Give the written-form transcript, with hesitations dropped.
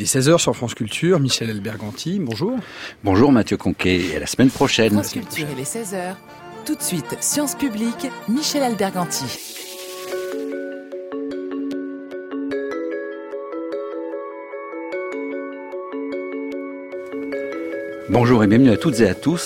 Il est 16h sur France Culture, Michel Alberganti, bonjour. Bonjour Mathieu Conquet, et à la semaine prochaine. France Culture, il est 16h. Tout de suite, Sciences Publiques, Michel Alberganti. Bonjour et bienvenue à toutes et à tous